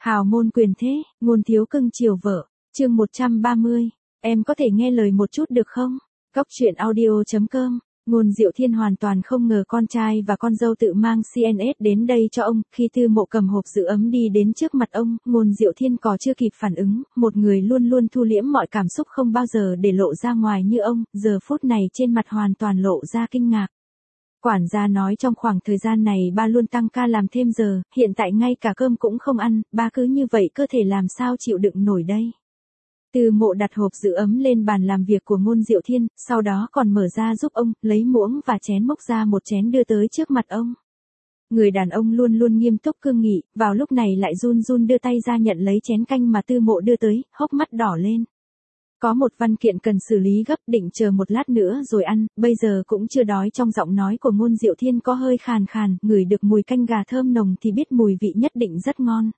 Hào môn quyền thế, ngôn thiếu cưng chiều vợ. Chương 130. Em có thể nghe lời một chút được không? Cóc truyện audio.com. Ngôn Diệu Thiên hoàn toàn không ngờ con trai và con dâu tự mang CNS đến đây cho ông. Khi Tư Mộ cầm hộp giữ ấm đi đến trước mặt ông, Ngôn Diệu Thiên có chưa kịp phản ứng, một người luôn luôn thu liễm mọi cảm xúc không bao giờ để lộ ra ngoài như ông, giờ phút này trên mặt hoàn toàn lộ ra kinh ngạc. Quản gia nói trong khoảng thời gian này ba luôn tăng ca làm thêm giờ, hiện tại ngay cả cơm cũng không ăn, ba cứ như vậy cơ thể làm sao chịu đựng nổi đây. Tư Mộ đặt hộp giữ ấm lên bàn làm việc của Ngôn Diệu Thiên, sau đó còn mở ra giúp ông, lấy muỗng và chén múc ra một chén đưa tới trước mặt ông. Người đàn ông luôn luôn nghiêm túc cương nghị, vào lúc này lại run run đưa tay ra nhận lấy chén canh mà Tư Mộ đưa tới, hốc mắt đỏ lên. Có một văn kiện cần xử lý gấp, định chờ một lát nữa rồi ăn, bây giờ cũng chưa đói. Trong giọng nói của Ngôn Diệu Thiên có hơi khàn khàn, ngửi được mùi canh gà thơm nồng thì biết mùi vị nhất định rất ngon.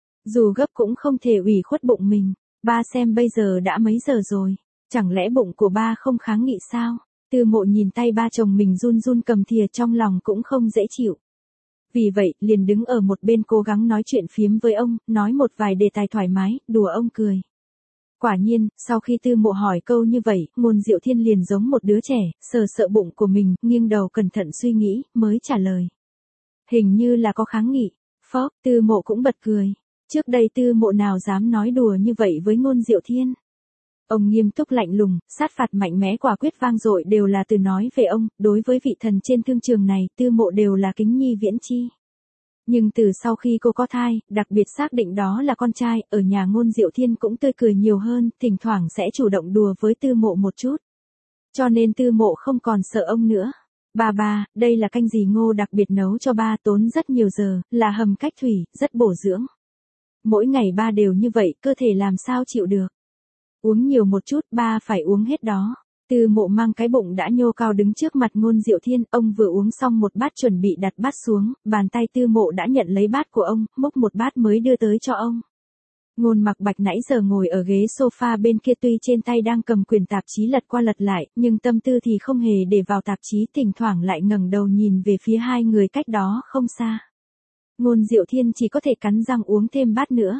Dù gấp cũng không thể ủy khuất bụng mình. Ba xem bây giờ đã mấy giờ rồi, chẳng lẽ bụng của ba không kháng nghị sao? Tư Mộ nhìn tay ba chồng mình run run cầm thìa, trong lòng cũng không dễ chịu. Vì vậy, liền đứng ở một bên cố gắng nói chuyện phiếm với ông, nói một vài đề tài thoải mái, đùa ông cười. Quả nhiên, sau khi Tư Mộ hỏi câu như vậy, Ngôn Diệu Thiên liền giống một đứa trẻ, sờ sợ bụng của mình, nghiêng đầu cẩn thận suy nghĩ, mới trả lời. Hình như là có kháng nghị. Phó, Tư Mộ cũng bật cười. Trước đây Tư Mộ nào dám nói đùa như vậy với Ngôn Diệu Thiên. Ông nghiêm túc lạnh lùng, sát phạt mạnh mẽ quả quyết vang dội đều là từ nói về ông, đối với vị thần trên thương trường này, Tư Mộ đều là kính nhi viễn chi. Nhưng từ sau khi cô có thai, đặc biệt xác định đó là con trai, ở nhà Ngôn Diệu Thiên cũng tươi cười nhiều hơn, thỉnh thoảng sẽ chủ động đùa với Tư Mộ một chút. Cho nên Tư Mộ không còn sợ ông nữa. Ba, đây là canh gì Ngô đặc biệt nấu cho ba, tốn rất nhiều giờ, là hầm cách thủy, rất bổ dưỡng. Mỗi ngày ba đều như vậy, cơ thể làm sao chịu được. Uống nhiều một chút, ba phải uống hết đó. Tư Mộ mang cái bụng đã nhô cao đứng trước mặt Ngôn Diệu Thiên, ông vừa uống xong một bát chuẩn bị đặt bát xuống, bàn tay Tư Mộ đã nhận lấy bát của ông, múc một bát mới đưa tới cho ông. Ngôn Mặc Bạch nãy giờ ngồi ở ghế sofa bên kia, tuy trên tay đang cầm quyển tạp chí lật qua lật lại, nhưng tâm tư thì không hề để vào tạp chí, thỉnh thoảng lại ngẩng đầu nhìn về phía hai người cách đó không xa. Ngôn Diệu Thiên chỉ có thể cắn răng uống thêm bát nữa.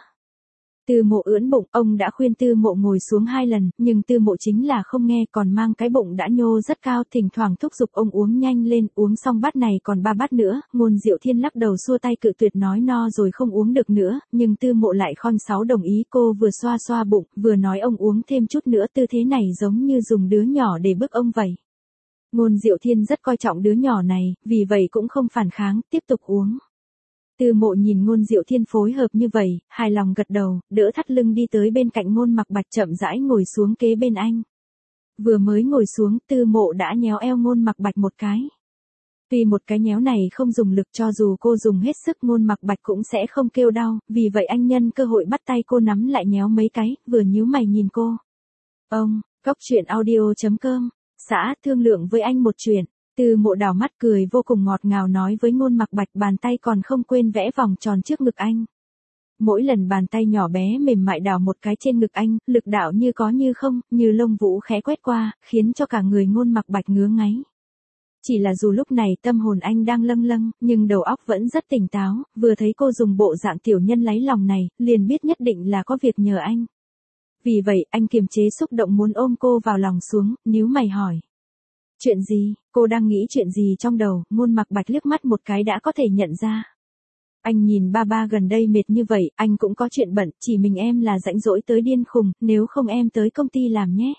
Tư Mộ ưỡn bụng, ông đã khuyên Tư Mộ ngồi xuống 2 lần, nhưng Tư Mộ chính là không nghe, còn mang cái bụng đã nhô rất cao, thỉnh thoảng thúc giục ông uống nhanh lên, uống xong bát này còn 3 bát nữa. Ngôn Diệu Thiên lắc đầu xua tay cự tuyệt, nói no rồi không uống được nữa, nhưng Tư Mộ lại khom sáu đồng ý. Cô vừa xoa xoa bụng, vừa nói ông uống thêm chút nữa, tư thế này giống như dùng đứa nhỏ để bức ông vậy. Ngôn Diệu Thiên rất coi trọng đứa nhỏ này, vì vậy cũng không phản kháng, tiếp tục uống. Tư Mộ nhìn Ngôn Diệu Thiên phối hợp như vậy, hài lòng gật đầu, đỡ thắt lưng đi tới bên cạnh Ngôn Mặc Bạch, chậm rãi ngồi xuống kế bên anh. Vừa mới ngồi xuống, Tư Mộ đã nhéo eo Ngôn Mặc Bạch một cái. Tuy một cái nhéo này không dùng lực, cho dù cô dùng hết sức Ngôn Mặc Bạch cũng sẽ không kêu đau, vì vậy anh nhân cơ hội bắt tay cô nắm lại nhéo mấy cái, vừa nhíu mày nhìn cô. Ông, Cóc truyện audio.com, xã thương lượng với anh một chuyện. Tư Mộ đảo mắt cười vô cùng ngọt ngào nói với Ngôn Mặc Bạch, bàn tay còn không quên vẽ vòng tròn trước ngực anh. Mỗi lần bàn tay nhỏ bé mềm mại đảo một cái trên ngực anh, lực đạo như có như không, như lông vũ khẽ quét qua, khiến cho cả người Ngôn Mặc Bạch ngứa ngáy. Chỉ là dù lúc này tâm hồn anh đang lâng lâng, nhưng đầu óc vẫn rất tỉnh táo, vừa thấy cô dùng bộ dạng tiểu nhân lấy lòng này, liền biết nhất định là có việc nhờ anh. Vì vậy, anh kiềm chế xúc động muốn ôm cô vào lòng xuống, níu mày hỏi. Chuyện gì? Cô đang nghĩ chuyện gì trong đầu? Ngôn Mặc Bạch liếc mắt một cái đã có thể nhận ra. Anh nhìn ba gần đây mệt như vậy, anh cũng có chuyện bận, chỉ mình em là rãnh rỗi tới điên khùng, nếu không em tới công ty làm nhé.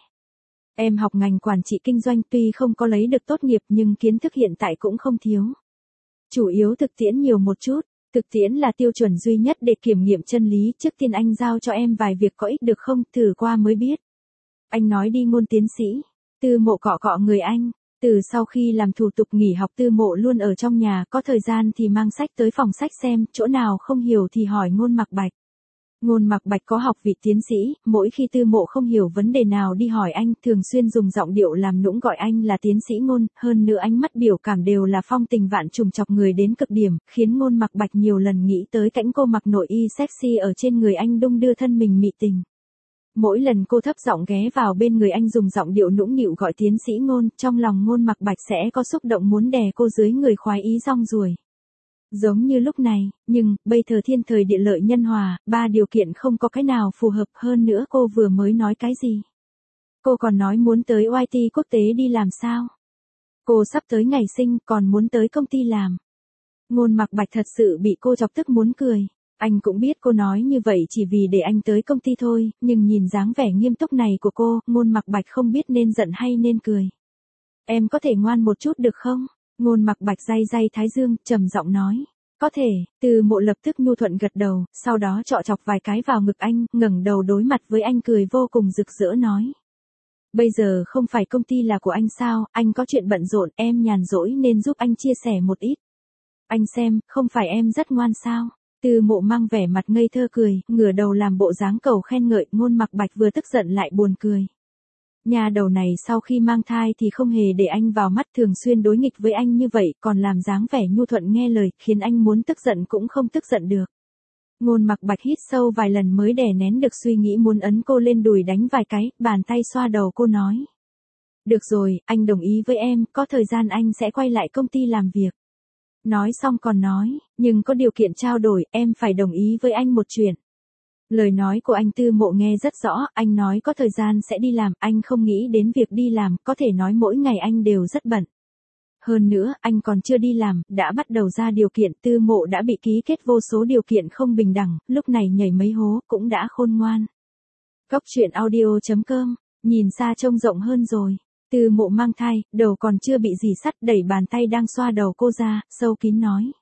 Em học ngành quản trị kinh doanh, tuy không có lấy được tốt nghiệp nhưng kiến thức hiện tại cũng không thiếu. Chủ yếu thực tiễn nhiều một chút, thực tiễn là tiêu chuẩn duy nhất để kiểm nghiệm chân lý, trước tiên anh giao cho em vài việc có ích được không, thử qua mới biết. Anh nói đi Ngôn tiến sĩ. Tư Mộ cọ cọ người anh. Từ sau khi làm thủ tục nghỉ học, Tư Mộ luôn ở trong nhà, có thời gian thì mang sách tới phòng sách xem, chỗ nào không hiểu thì hỏi Ngôn Mặc Bạch. Ngôn Mặc Bạch có học vị tiến sĩ, mỗi khi Tư Mộ không hiểu vấn đề nào đi hỏi anh, thường xuyên dùng giọng điệu làm nũng gọi anh là tiến sĩ Ngôn, hơn nữa ánh mắt biểu cảm đều là phong tình vạn trùng, chọc người đến cực điểm, khiến Ngôn Mặc Bạch nhiều lần nghĩ tới cảnh cô mặc nội y sexy ở trên người anh đung đưa thân mình mị tình. Mỗi lần cô thấp giọng ghé vào bên người anh dùng giọng điệu nũng nịu gọi tiến sĩ Ngôn, trong lòng Ngôn Mặc Bạch sẽ có xúc động muốn đè cô dưới người khoái ý rong ruổi. Giống như lúc này, nhưng, bây giờ thiên thời địa lợi nhân hòa, ba điều kiện không có cái nào phù hợp hơn nữa cô vừa mới nói cái gì. Cô còn nói muốn tới YT quốc tế đi làm sao? Cô sắp tới ngày sinh còn muốn tới công ty làm. Ngôn Mặc Bạch thật sự bị cô chọc tức muốn cười. Anh cũng biết cô nói như vậy chỉ vì để anh tới công ty thôi, nhưng nhìn dáng vẻ nghiêm túc này của cô, Ngôn Mặc Bạch không biết nên giận hay nên cười. Em có thể ngoan một chút được không? Ngôn Mặc Bạch day day thái dương, trầm giọng nói. Có thể, Từ Mộ lập tức nhu thuận gật đầu, sau đó chọ chọc vài cái vào ngực anh, ngẩng đầu đối mặt với anh cười vô cùng rực rỡ nói. Bây giờ không phải công ty là của anh sao, anh có chuyện bận rộn, em nhàn rỗi nên giúp anh chia sẻ một ít. Anh xem, không phải em rất ngoan sao? Từ Mộ mang vẻ mặt ngây thơ cười, ngửa đầu làm bộ dáng cầu khen ngợi, Ngôn Mặc Bạch vừa tức giận lại buồn cười. Nhà đầu này sau khi mang thai thì không hề để anh vào mắt, thường xuyên đối nghịch với anh như vậy, còn làm dáng vẻ nhu thuận nghe lời, khiến anh muốn tức giận cũng không tức giận được. Ngôn Mặc Bạch hít sâu vài lần mới đè nén được suy nghĩ muốn ấn cô lên đùi đánh vài cái, bàn tay xoa đầu cô nói. Được rồi, anh đồng ý với em, có thời gian anh sẽ quay lại công ty làm việc. Nói xong còn nói, nhưng có điều kiện trao đổi, em phải đồng ý với anh một chuyện. Lời nói của anh Tư Mộ nghe rất rõ, anh nói có thời gian sẽ đi làm, anh không nghĩ đến việc đi làm, có thể nói mỗi ngày anh đều rất bận. Hơn nữa, anh còn chưa đi làm, đã bắt đầu ra điều kiện, Tư Mộ đã bị ký kết vô số điều kiện không bình đẳng, lúc này nhảy mấy hố, cũng đã khôn ngoan. Cóc truyện audio.com, nhìn xa trông rộng hơn rồi. Tư Mộ mang thai, đầu còn chưa bị gì sắt, đẩy bàn tay đang xoa đầu cô ra, sâu kín nói.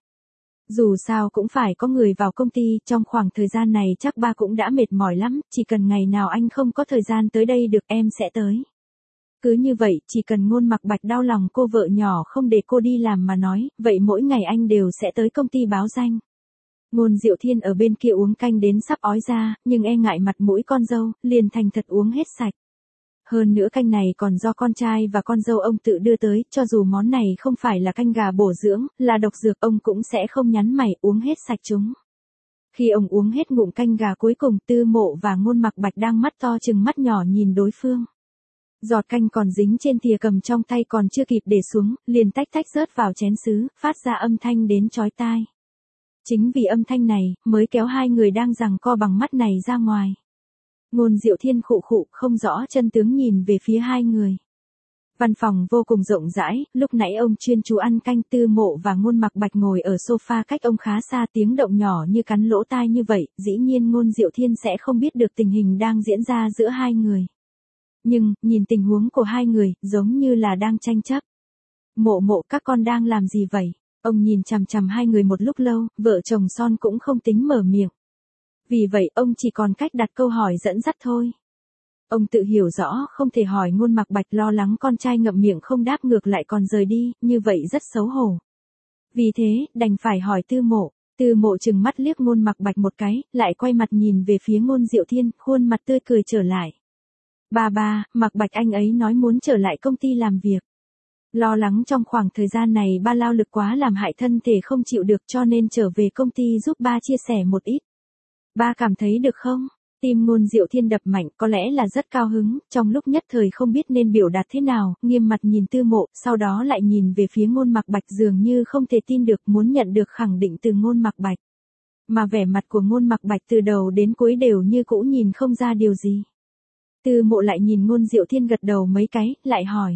Dù sao cũng phải có người vào công ty, trong khoảng thời gian này chắc ba cũng đã mệt mỏi lắm, chỉ cần ngày nào anh không có thời gian tới đây được em sẽ tới. Cứ như vậy, chỉ cần Ngôn Mặc Bạch đau lòng cô vợ nhỏ không để cô đi làm mà nói, vậy mỗi ngày anh đều sẽ tới công ty báo danh. Ngôn Diệu Thiên ở bên kia uống canh đến sắp ói ra, nhưng e ngại mặt mũi con dâu, liền thành thật uống hết sạch. Hơn nữa canh này còn do con trai và con dâu ông tự đưa tới, cho dù món này không phải là canh gà bổ dưỡng, là độc dược, ông cũng sẽ không nhắn mày uống hết sạch chúng. Khi ông uống hết ngụm canh gà cuối cùng, Tư Mộ và Ngôn Mặc Bạch đang mắt to chừng mắt nhỏ nhìn đối phương. Giọt canh còn dính trên thìa cầm trong tay còn chưa kịp để xuống, liền tách tách rớt vào chén sứ, phát ra âm thanh đến chói tai. Chính vì âm thanh này, mới kéo hai người đang giằng co bằng mắt này ra ngoài. Ngôn Diệu Thiên khụ khụ, không rõ chân tướng nhìn về phía hai người. Văn phòng vô cùng rộng rãi, lúc nãy ông chuyên chú ăn canh, Tư Mộ và Ngôn Mặc Bạch ngồi ở sofa cách ông khá xa, tiếng động nhỏ như cắn lỗ tai như vậy, dĩ nhiên Ngôn Diệu Thiên sẽ không biết được tình hình đang diễn ra giữa hai người. Nhưng, nhìn tình huống của hai người, giống như là đang tranh chấp. Mộ Mộ, các con đang làm gì vậy? Ông nhìn chằm chằm hai người một lúc lâu, vợ chồng son cũng không tính mở miệng. Vì vậy, ông chỉ còn cách đặt câu hỏi dẫn dắt thôi. Ông tự hiểu rõ không thể hỏi Ngôn Mặc Bạch, lo lắng con trai ngậm miệng không đáp ngược lại còn rời đi, như vậy rất xấu hổ. Vì thế, đành phải hỏi Tư Mộ. Tư Mộ chừng mắt liếc Ngôn Mặc Bạch một cái, lại quay mặt nhìn về phía Ngôn Diệu Thiên, khuôn mặt tươi cười trở lại. Ba, Mặc Bạch anh ấy nói muốn trở lại công ty làm việc. Lo lắng trong khoảng thời gian này ba lao lực quá làm hại thân thể không chịu được cho nên trở về công ty giúp ba chia sẻ một ít. Ba cảm thấy được không? Tim Ngôn Diệu Thiên đập mạnh, có lẽ là rất cao hứng, trong lúc nhất thời không biết nên biểu đạt thế nào, nghiêm mặt nhìn Tư Mộ, sau đó lại nhìn về phía Ngôn Mặc Bạch dường như không thể tin được, muốn nhận được khẳng định từ Ngôn Mặc Bạch. Mà vẻ mặt của Ngôn Mặc Bạch từ đầu đến cuối đều như cũ nhìn không ra điều gì. Tư Mộ lại nhìn Ngôn Diệu Thiên gật đầu mấy cái, lại hỏi.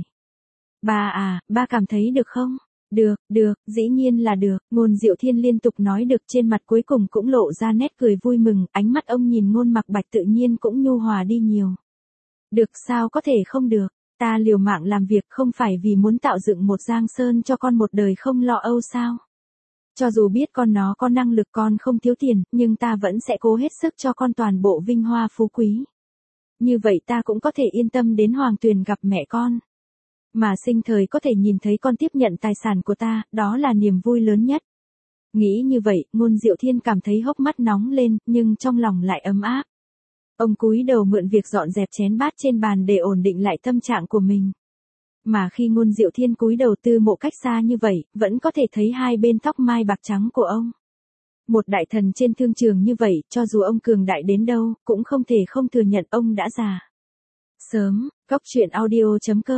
Ba cảm thấy được không? Được, dĩ nhiên là được, Ngôn Diệu Thiên liên tục nói được, trên mặt cuối cùng cũng lộ ra nét cười vui mừng, ánh mắt ông nhìn Ngôn Mặc Bạch tự nhiên cũng nhu hòa đi nhiều. Được, sao có thể không được, ta liều mạng làm việc không phải vì muốn tạo dựng một giang sơn cho con một đời không lo âu sao? Cho dù biết con nó có năng lực, con không thiếu tiền, nhưng ta vẫn sẽ cố hết sức cho con toàn bộ vinh hoa phú quý. Như vậy ta cũng có thể yên tâm đến Hoàng Tuyền gặp mẹ con. Mà sinh thời có thể nhìn thấy con tiếp nhận tài sản của ta, đó là niềm vui lớn nhất. Nghĩ như vậy, Ngôn Diệu Thiên cảm thấy hốc mắt nóng lên, nhưng trong lòng lại ấm áp. Ông cúi đầu mượn việc dọn dẹp chén bát trên bàn để ổn định lại tâm trạng của mình. Mà khi Ngôn Diệu Thiên cúi đầu, Tư Mộ cách xa như vậy, vẫn có thể thấy hai bên tóc mai bạc trắng của ông. Một đại thần trên thương trường như vậy, cho dù ông cường đại đến đâu, cũng không thể không thừa nhận ông đã già. Sớm, cóc truyện audio.com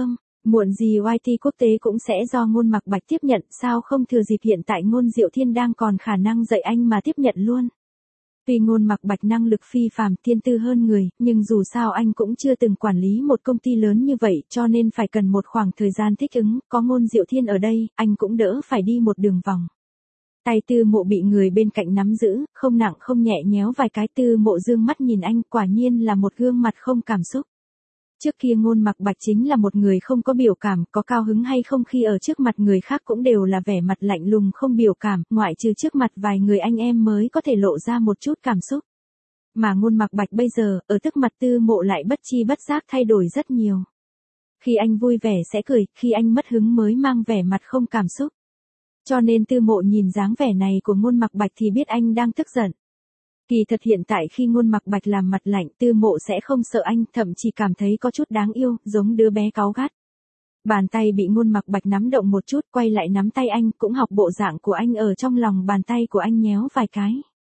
Muộn gì YT quốc tế cũng sẽ do Ngôn Mặc Bạch tiếp nhận, sao không thừa dịp hiện tại Ngôn Diệu Thiên đang còn khả năng dạy anh mà tiếp nhận luôn. Tuy Ngôn Mặc Bạch năng lực phi phàm, thiên tư hơn người, nhưng dù sao anh cũng chưa từng quản lý một công ty lớn như vậy, cho nên phải cần một khoảng thời gian thích ứng, có Ngôn Diệu Thiên ở đây, anh cũng đỡ phải đi một đường vòng. Tay Tư Mộ bị người bên cạnh nắm giữ, không nặng không nhẹ nhéo vài cái. Tư Mộ dương mắt nhìn anh, quả nhiên là một gương mặt không cảm xúc. Trước kia Ngôn Mặc Bạch chính là một người không có biểu cảm, có cao hứng hay không khi ở trước mặt người khác cũng đều là vẻ mặt lạnh lùng không biểu cảm, ngoại trừ trước mặt vài người anh em mới có thể lộ ra một chút cảm xúc. Mà Ngôn Mặc Bạch bây giờ, ở trước mặt Tư Mộ lại bất chi bất giác thay đổi rất nhiều. Khi anh vui vẻ sẽ cười, khi anh mất hứng mới mang vẻ mặt không cảm xúc. Cho nên Tư Mộ nhìn dáng vẻ này của Ngôn Mặc Bạch thì biết anh đang tức giận. Kỳ thật hiện tại khi Ngôn Mặc Bạch làm mặt lạnh, Tư Mộ sẽ không sợ anh, thậm chí cảm thấy có chút đáng yêu, giống đứa bé cáu gắt. Bàn tay bị Ngôn Mặc Bạch nắm động một chút, quay lại nắm tay anh, cũng học bộ dạng của anh ở trong lòng bàn tay của anh nhéo vài cái.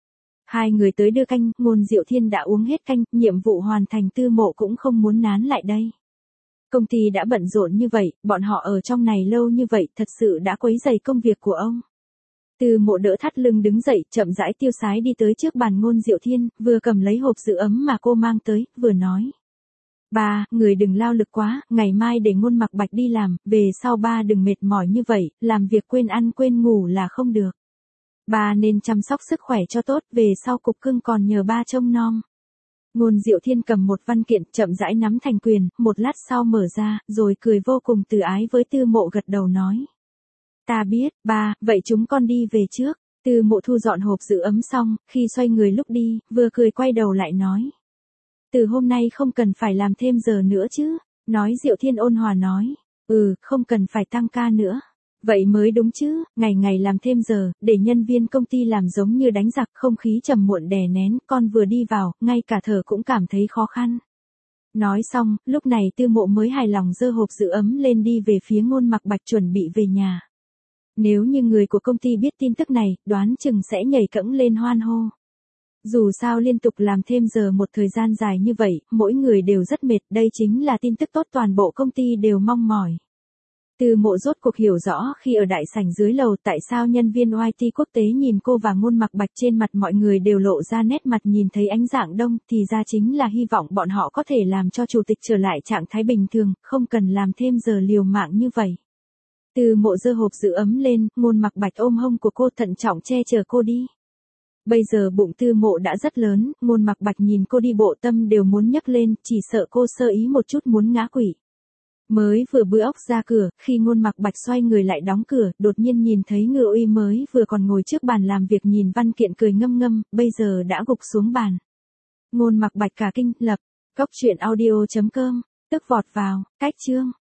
Hai người tới đưa canh, Ngôn Diệu Thiên đã uống hết canh, nhiệm vụ hoàn thành. Tư Mộ cũng không muốn nán lại đây. Công ty đã bận rộn như vậy, bọn họ ở trong này lâu như vậy, thật sự đã quấy rầy công việc của ông. Tư Mộ đỡ thắt lưng đứng dậy, chậm rãi tiêu sái đi tới trước bàn Ngôn Diệu Thiên, vừa cầm lấy hộp giữ ấm mà cô mang tới, vừa nói. Ba, người đừng lao lực quá, ngày mai để Ngôn Mặc Bạch đi làm, về sau ba đừng mệt mỏi như vậy, làm việc quên ăn quên ngủ là không được. Ba nên chăm sóc sức khỏe cho tốt, về sau cục cưng còn nhờ ba trông nom. Ngôn Diệu Thiên cầm một văn kiện, chậm rãi nắm thành quyền, một lát sau mở ra, rồi cười vô cùng từ ái với Tư Mộ gật đầu nói. Ta biết, ba, vậy chúng con đi về trước. Tư Mộ thu dọn hộp giữ ấm xong, khi xoay người lúc đi, vừa cười quay đầu lại nói. Từ hôm nay không cần phải làm thêm giờ nữa chứ. Nói Diệu Thiên ôn hòa nói. Không cần phải tăng ca nữa. Vậy mới đúng chứ, ngày ngày làm thêm giờ, để nhân viên công ty làm giống như đánh giặc, không khí trầm muộn đè nén, con vừa đi vào, ngay cả thở cũng cảm thấy khó khăn. Nói xong, lúc này Tư Mộ mới hài lòng giơ hộp giữ ấm lên đi về phía Ngôn Mặc Bạch chuẩn bị về nhà. Nếu như người của công ty biết tin tức này, đoán chừng sẽ nhảy cẫng lên hoan hô. Dù sao liên tục làm thêm giờ một thời gian dài như vậy, mỗi người đều rất mệt, đây chính là tin tức tốt toàn bộ công ty đều mong mỏi. Tư Mộ rốt cuộc hiểu rõ khi ở đại sảnh dưới lầu tại sao nhân viên YT quốc tế nhìn cô và Ngôn Mặc Bạch, trên mặt mọi người đều lộ ra nét mặt nhìn thấy ánh dạng đông, thì ra chính là hy vọng bọn họ có thể làm cho chủ tịch trở lại trạng thái bình thường, không cần làm thêm giờ liều mạng như vậy. Tư Mộ giơ hộp giữ ấm lên, Ngôn Mặc Bạch ôm hông của cô thận trọng che chở cô đi. Bây giờ bụng Tư Mộ đã rất lớn, Ngôn Mặc Bạch nhìn cô đi bộ tâm đều muốn nhấc lên, chỉ sợ cô sơ ý một chút muốn ngã quỵ. Mới vừa bưa óc ra cửa, khi Ngôn Mặc Bạch xoay người lại đóng cửa, đột nhiên nhìn thấy Ngự Uy mới vừa còn ngồi trước bàn làm việc nhìn văn kiện cười ngâm ngâm, bây giờ đã gục xuống bàn. Ngôn Mặc Bạch cả kinh, lập, cốc truyện audio.com, tức vọt vào, cách chương.